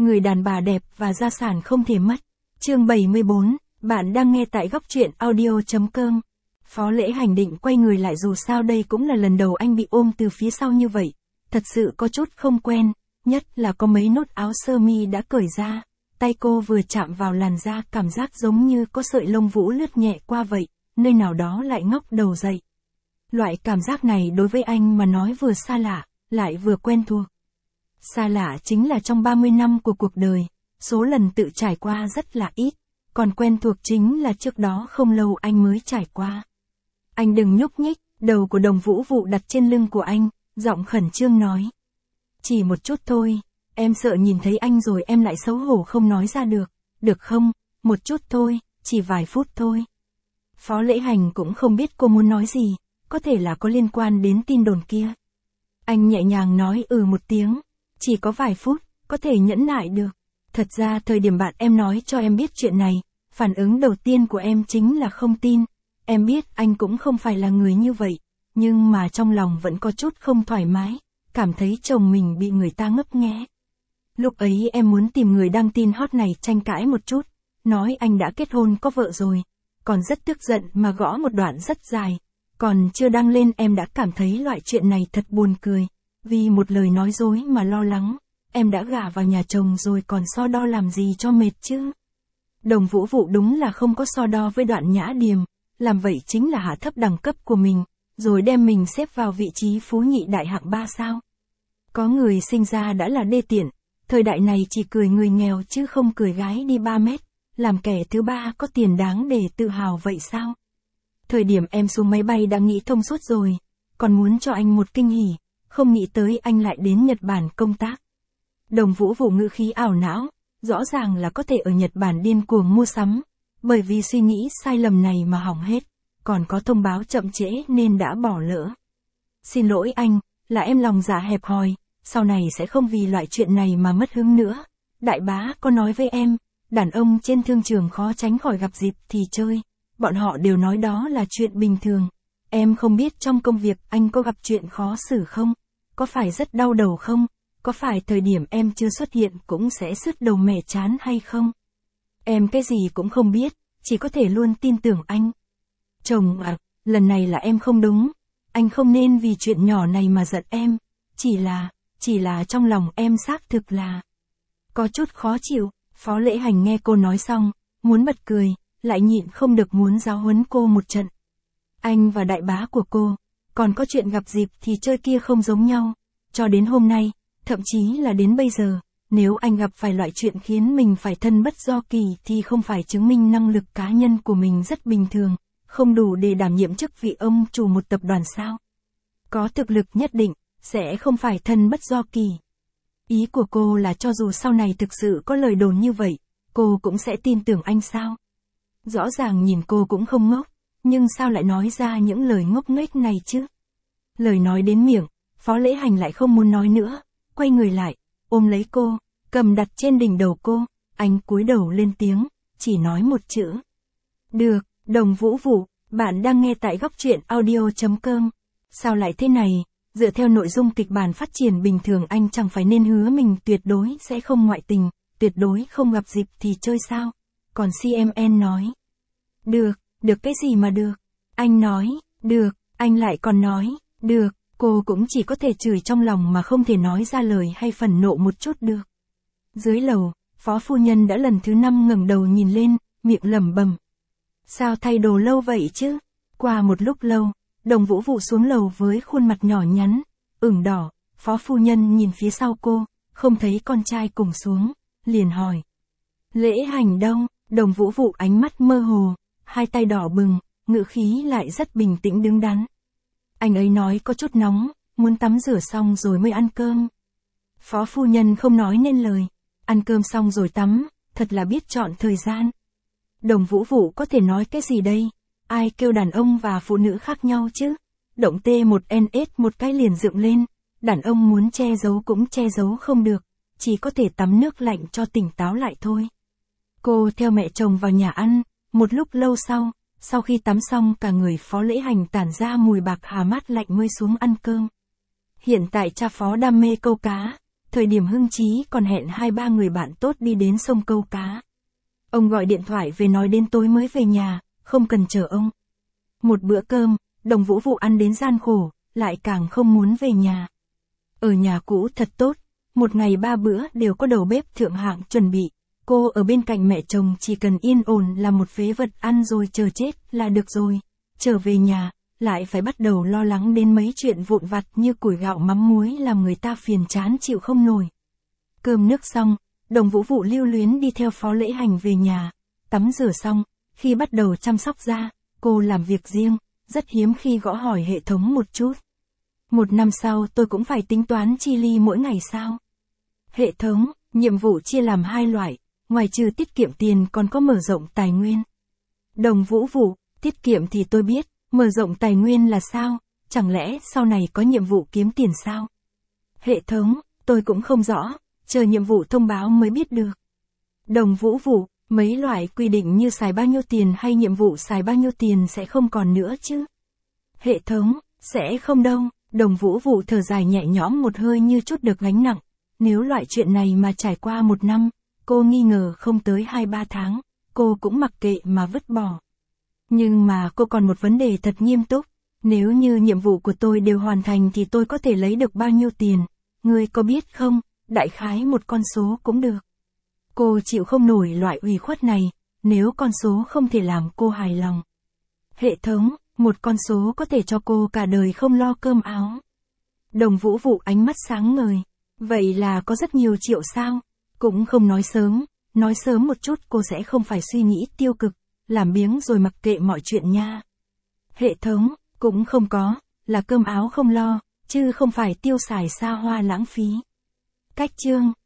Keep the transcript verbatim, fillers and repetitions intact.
người đàn bà đẹp và gia sản không thể mất. Chương bảy mươi bốn, bạn đang nghe tại góc truyện audio.com. Phó Lễ Hành định quay người lại, dù sao đây cũng là lần đầu anh bị ôm từ phía sau như vậy. Thật sự có chút không quen, nhất là có mấy nốt áo sơ mi đã cởi ra. Tay cô vừa chạm vào làn da, cảm giác giống như có sợi lông vũ lướt nhẹ qua vậy, nơi nào đó lại ngóc đầu dậy. Loại cảm giác này đối với anh mà nói vừa xa lạ, lại vừa quen thuộc. Xa lạ chính là trong ba mươi năm của cuộc đời, số lần tự trải qua rất là ít, còn quen thuộc chính là trước đó không lâu anh mới trải qua. Anh đừng nhúc nhích, đầu của Đồng Vũ Vụ đặt trên lưng của anh, giọng khẩn trương nói. Chỉ một chút thôi, em sợ nhìn thấy anh rồi em lại xấu hổ không nói ra được, được không, một chút thôi, chỉ vài phút thôi. Phó Lễ Hành cũng không biết cô muốn nói gì, có thể là có liên quan đến tin đồn kia. Anh nhẹ nhàng nói ừ một tiếng, chỉ có vài phút, có thể nhẫn nại được. Thật ra thời điểm bạn em nói cho em biết chuyện này, phản ứng đầu tiên của em chính là không tin. Em biết anh cũng không phải là người như vậy, nhưng mà trong lòng vẫn có chút không thoải mái, cảm thấy chồng mình bị người ta ngấp nghé. Lúc ấy em muốn tìm người đăng tin hot này tranh cãi một chút, nói anh đã kết hôn có vợ rồi, còn rất tức giận mà gõ một đoạn rất dài. Còn chưa đăng lên em đã cảm thấy loại chuyện này thật buồn cười, vì một lời nói dối mà lo lắng, em đã gả vào nhà chồng rồi còn so đo làm gì cho mệt chứ. Đồng Vũ Vụ đúng là không có so đo với Đoạn Nhã Điềm, làm vậy chính là hạ thấp đẳng cấp của mình, rồi đem mình xếp vào vị trí phú nhị đại hạng ba sao. Có người sinh ra đã là đê tiện, thời đại này chỉ cười người nghèo chứ không cười gái đi ba mét, làm kẻ thứ ba có tiền đáng để tự hào vậy sao? Thời điểm em xuống máy bay đã nghĩ thông suốt rồi, còn muốn cho anh một kinh hỉ, không nghĩ tới anh lại đến Nhật Bản công tác. Đồng Vũ Vụ ngữ khí ảo não, rõ ràng là có thể ở Nhật Bản điên cuồng mua sắm, bởi vì suy nghĩ sai lầm này mà hỏng hết, còn có thông báo chậm trễ nên đã bỏ lỡ. Xin lỗi anh, là em lòng dạ hẹp hòi, sau này sẽ không vì loại chuyện này mà mất hứng nữa. Đại bá có nói với em, đàn ông trên thương trường khó tránh khỏi gặp dịp thì chơi. Bọn họ đều nói đó là chuyện bình thường. Em không biết trong công việc anh có gặp chuyện khó xử không? Có phải rất đau đầu không? Có phải thời điểm em chưa xuất hiện cũng sẽ sứt đầu mẻ chán hay không? Em cái gì cũng không biết, chỉ có thể luôn tin tưởng anh. Chồng à, lần này là em không đúng. Anh không nên vì chuyện nhỏ này mà giận em. Chỉ là, chỉ là trong lòng em xác thực là có chút khó chịu. Phó Lễ Hành nghe cô nói xong, muốn bật cười, lại nhịn không được muốn giáo huấn cô một trận. Anh và đại bá của cô, còn có chuyện gặp dịp thì chơi kia không giống nhau. Cho đến hôm nay, thậm chí là đến bây giờ, nếu anh gặp phải loại chuyện khiến mình phải thân bất do kỳ thì không phải chứng minh năng lực cá nhân của mình rất bình thường, không đủ để đảm nhiệm chức vị ông chủ một tập đoàn sao? Có thực lực nhất định, sẽ không phải thân bất do kỳ. Ý của cô là cho dù sau này thực sự có lời đồn như vậy, cô cũng sẽ tin tưởng anh sao? Rõ ràng nhìn cô cũng không ngốc, nhưng sao lại nói ra những lời ngốc nghếch này chứ? Lời nói đến miệng, Phó Lễ Hành lại không muốn nói nữa, quay người lại, ôm lấy cô, cầm đặt trên đỉnh đầu cô, anh cúi đầu lên tiếng, chỉ nói một chữ. Được, Đồng Vũ Vụ, bạn đang nghe tại góc truyện audio.com. Sao lại thế này? Dựa theo nội dung kịch bản phát triển bình thường anh chẳng phải nên hứa mình tuyệt đối sẽ không ngoại tình, tuyệt đối không gặp dịp thì chơi sao? Còn xê em en nói. Được, được cái gì mà được? Anh nói, được, anh lại còn nói, được, cô cũng chỉ có thể chửi trong lòng mà không thể nói ra lời hay phẫn nộ một chút được. Dưới lầu, Phó Phu Nhân đã lần thứ năm ngẩng đầu nhìn lên, miệng lẩm bẩm. Sao thay đồ lâu vậy chứ? Qua một lúc lâu, Đồng Vũ Vụ xuống lầu với khuôn mặt nhỏ nhắn, ửng đỏ, Phó Phu Nhân nhìn phía sau cô, không thấy con trai cùng xuống, liền hỏi. Lễ Hành đâu? Đồng Vũ Vụ ánh mắt mơ hồ, hai tay đỏ bừng, ngữ khí lại rất bình tĩnh đứng đắn. Anh ấy nói có chút nóng, muốn tắm rửa xong rồi mới ăn cơm. Phó Phu Nhân không nói nên lời, ăn cơm xong rồi tắm, thật là biết chọn thời gian. Đồng Vũ Vụ có thể nói cái gì đây? Ai kêu đàn ông và phụ nữ khác nhau chứ? Động T một N S một cái liền dựng lên, đàn ông muốn che giấu cũng che giấu không được, chỉ có thể tắm nước lạnh cho tỉnh táo lại thôi. Cô theo mẹ chồng vào nhà ăn, một lúc lâu sau, sau khi tắm xong cả người Phó Lễ Hành tản ra mùi bạc hà mát lạnh mới xuống ăn cơm. Hiện tại cha Phó đam mê câu cá, thời điểm hưng trí còn hẹn hai ba người bạn tốt đi đến sông câu cá. Ông gọi điện thoại về nói đến tối mới về nhà, không cần chờ ông. Một bữa cơm, Đồng Vũ Vụ ăn đến gian khổ, lại càng không muốn về nhà. Ở nhà cũ thật tốt, một ngày ba bữa đều có đầu bếp thượng hạng chuẩn bị. Cô ở bên cạnh mẹ chồng chỉ cần yên ổn làm một phế vật ăn rồi chờ chết là được rồi. Trở về nhà, lại phải bắt đầu lo lắng đến mấy chuyện vụn vặt như củi gạo mắm muối làm người ta phiền chán chịu không nổi. Cơm nước xong, Đồng Vũ Vụ lưu luyến đi theo Phó Lễ Hành về nhà. Tắm rửa xong, khi bắt đầu chăm sóc da, cô làm việc riêng, rất hiếm khi gõ hỏi hệ thống một chút. Một năm sau tôi cũng phải tính toán chi ly mỗi ngày sao? Hệ thống, nhiệm vụ chia làm hai loại, ngoài trừ tiết kiệm tiền còn có mở rộng tài nguyên. Đồng Vũ Vụ, tiết kiệm thì tôi biết, mở rộng tài nguyên là sao? Chẳng lẽ sau này có nhiệm vụ kiếm tiền sao? Hệ thống, tôi cũng không rõ, chờ nhiệm vụ thông báo mới biết được. Đồng Vũ Vụ, mấy loại quy định như xài bao nhiêu tiền hay nhiệm vụ xài bao nhiêu tiền sẽ không còn nữa chứ? Hệ thống, sẽ không đâu. Đồng Vũ Vụ thở dài nhẹ nhõm một hơi như chút được gánh nặng. Nếu loại chuyện này mà trải qua một năm, cô nghi ngờ không tới hai ba tháng, cô cũng mặc kệ mà vứt bỏ. Nhưng mà cô còn một vấn đề thật nghiêm túc. Nếu như nhiệm vụ của tôi đều hoàn thành thì tôi có thể lấy được bao nhiêu tiền? Ngươi có biết không? Đại khái một con số cũng được. Cô chịu không nổi loại ủy khuất này, nếu con số không thể làm cô hài lòng. Hệ thống, một con số có thể cho cô cả đời không lo cơm áo. Đồng Vũ Vụ ánh mắt sáng ngời. Vậy là có rất nhiều triệu sao? Cũng không nói sớm, nói sớm một chút cô sẽ không phải suy nghĩ tiêu cực, làm biếng rồi mặc kệ mọi chuyện nha. Hệ thống, cũng không có, là cơm áo không lo, chứ không phải tiêu xài xa hoa lãng phí. Cách chương